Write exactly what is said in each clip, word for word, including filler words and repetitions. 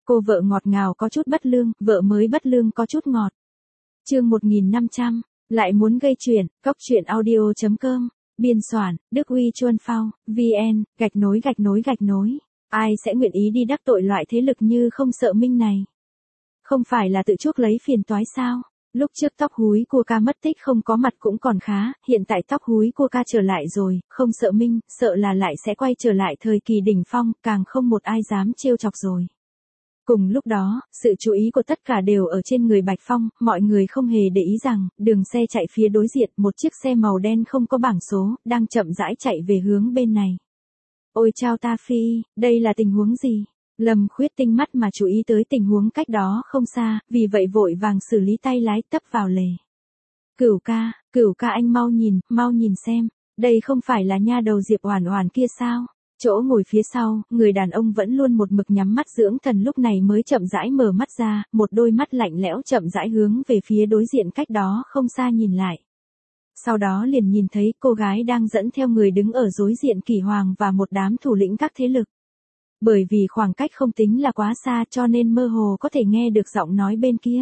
Cô vợ ngọt ngào có chút bất lương, vợ mới bất lương có chút ngọt. Chương một nghìn năm trăm, lại muốn gây chuyện, cóc truyện audio chấm com, biên soạn, Đức Uy Chuân Phao, vn, gạch nối gạch nối gạch nối. Ai sẽ nguyện ý đi đắc tội loại thế lực như không sợ minh này? Không phải là tự chuốc lấy phiền toái sao? Lúc trước tóc húi cua ca mất tích không có mặt cũng còn khá, hiện tại tóc húi cua ca trở lại rồi, không sợ minh, sợ là lại sẽ quay trở lại thời kỳ đỉnh phong, càng không một ai dám trêu chọc rồi. Cùng lúc đó, sự chú ý của tất cả đều ở trên người Bạch Phong, mọi người không hề để ý rằng, đường xe chạy phía đối diện, một chiếc xe màu đen không có bảng số, đang chậm rãi chạy về hướng bên này. Ôi chao ta phi, đây là tình huống gì? Lâm Khuyết tinh mắt mà chú ý tới tình huống cách đó không xa, vì vậy vội vàng xử lý tay lái tấp vào lề. Cửu ca, cửu ca anh mau nhìn, mau nhìn xem, đây không phải là nha đầu Diệp Oản Oản kia sao? Chỗ ngồi phía sau, người đàn ông vẫn luôn một mực nhắm mắt dưỡng thần lúc này mới chậm rãi mở mắt ra, một đôi mắt lạnh lẽo chậm rãi hướng về phía đối diện cách đó không xa nhìn lại. Sau đó liền nhìn thấy cô gái đang dẫn theo người đứng ở đối diện Kỷ Hoàng và một đám thủ lĩnh các thế lực. Bởi vì khoảng cách không tính là quá xa cho nên mơ hồ có thể nghe được giọng nói bên kia.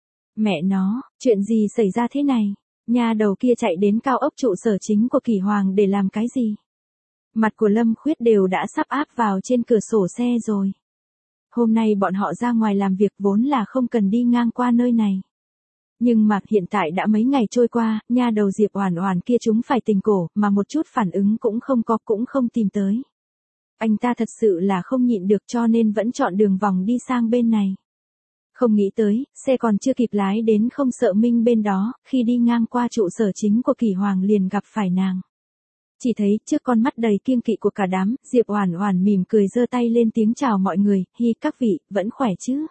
Mẹ nó, chuyện gì xảy ra thế này? Nhà đầu kia chạy đến cao ốc trụ sở chính của Kỷ Hoàng để làm cái gì? Mặt của Lâm Khuyết đều đã sắp áp vào trên cửa sổ xe rồi. Hôm nay bọn họ ra ngoài làm việc vốn là không cần đi ngang qua nơi này. Nhưng mà hiện tại đã mấy ngày trôi qua, nha đầu Diệp Oản Oản kia chúng phải tình cổ, mà một chút phản ứng cũng không có, cũng không tìm tới. Anh ta thật sự là không nhịn được cho nên vẫn chọn đường vòng đi sang bên này. Không nghĩ tới, xe còn chưa kịp lái đến không sợ minh bên đó, khi đi ngang qua trụ sở chính của Kỷ Hoàng liền gặp phải nàng. Chỉ thấy trước con mắt đầy kiêng kỵ của cả đám, Diệp Oản Oản mỉm cười giơ tay lên tiếng chào mọi người, hi các vị, vẫn khỏe chứ?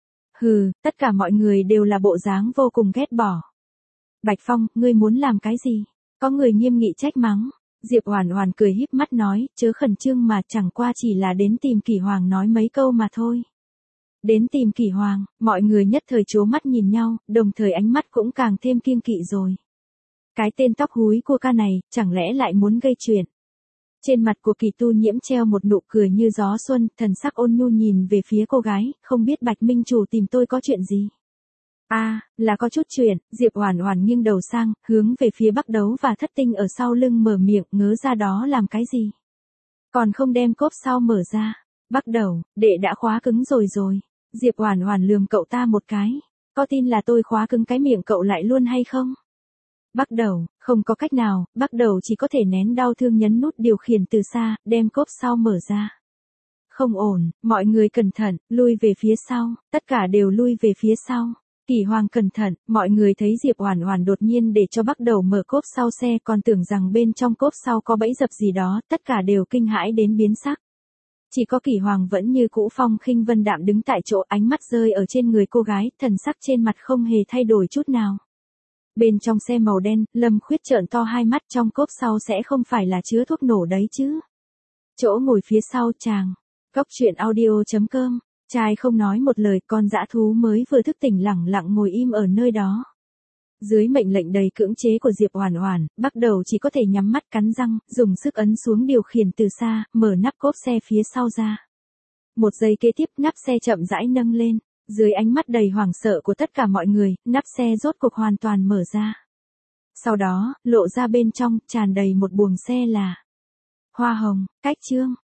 Hừ, tất cả mọi người đều là bộ dáng vô cùng ghét bỏ. Bạch Phong, ngươi muốn làm cái gì? Có người nghiêm nghị trách mắng. Diệp Oản Oản cười híp mắt nói, chớ khẩn trương mà chẳng qua chỉ là đến tìm Kỷ Hoàng nói mấy câu mà thôi. Đến tìm Kỷ Hoàng, mọi người nhất thời trố mắt nhìn nhau, đồng thời ánh mắt cũng càng thêm kiêng kỵ rồi. Cái tên tóc húi cua ca này, chẳng lẽ lại muốn gây chuyện? Trên mặt của Kỳ Tu Nhiễm treo một nụ cười như gió xuân, thần sắc ôn nhu nhìn về phía cô gái, không biết Bạch Minh Chủ tìm tôi có chuyện gì? A, à, là có chút chuyện, Diệp Oản Oản nghiêng đầu sang, hướng về phía Bắc Đấu và Thất Tinh ở sau lưng mở miệng, ngớ ra đó làm cái gì? Còn không đem cốp sau mở ra. Bắc Đấu, đệ đã khóa cứng rồi rồi. Diệp Oản Oản lườm cậu ta một cái, có tin là tôi khóa cứng cái miệng cậu lại luôn hay không? Bắc Đầu, không có cách nào, Bắc Đầu chỉ có thể nén đau thương nhấn nút điều khiển từ xa, đem cốp sau mở ra. Không ổn, mọi người cẩn thận, lui về phía sau, tất cả đều lui về phía sau. Kỷ Hoàng cẩn thận, mọi người thấy Diệp Oản Oản đột nhiên để cho Bắc Đầu mở cốp sau xe còn tưởng rằng bên trong cốp sau có bẫy dập gì đó, tất cả đều kinh hãi đến biến sắc. Chỉ có Kỷ Hoàng vẫn như cũ phong khinh vân đạm đứng tại chỗ, ánh mắt rơi ở trên người cô gái, thần sắc trên mặt không hề thay đổi chút nào. Bên trong xe màu đen, Lâm Khuyết trợn to hai mắt, trong cốp sau sẽ không phải là chứa thuốc nổ đấy chứ? Chỗ ngồi phía sau chàng, cóc truyện audio chấm com, trai không nói một lời, con dã thú mới vừa thức tỉnh lẳng lặng ngồi im ở nơi đó. Dưới mệnh lệnh đầy cưỡng chế của Diệp Oản Oản, Bắc Đầu chỉ có thể nhắm mắt cắn răng, dùng sức ấn xuống điều khiển từ xa, mở nắp cốp xe phía sau ra. Một giây kế tiếp, nắp xe chậm rãi nâng lên. Dưới ánh mắt đầy hoảng sợ của tất cả mọi người, nắp xe rốt cuộc hoàn toàn mở ra. Sau đó, lộ ra bên trong, tràn đầy một buồng xe là hoa hồng, cách chương.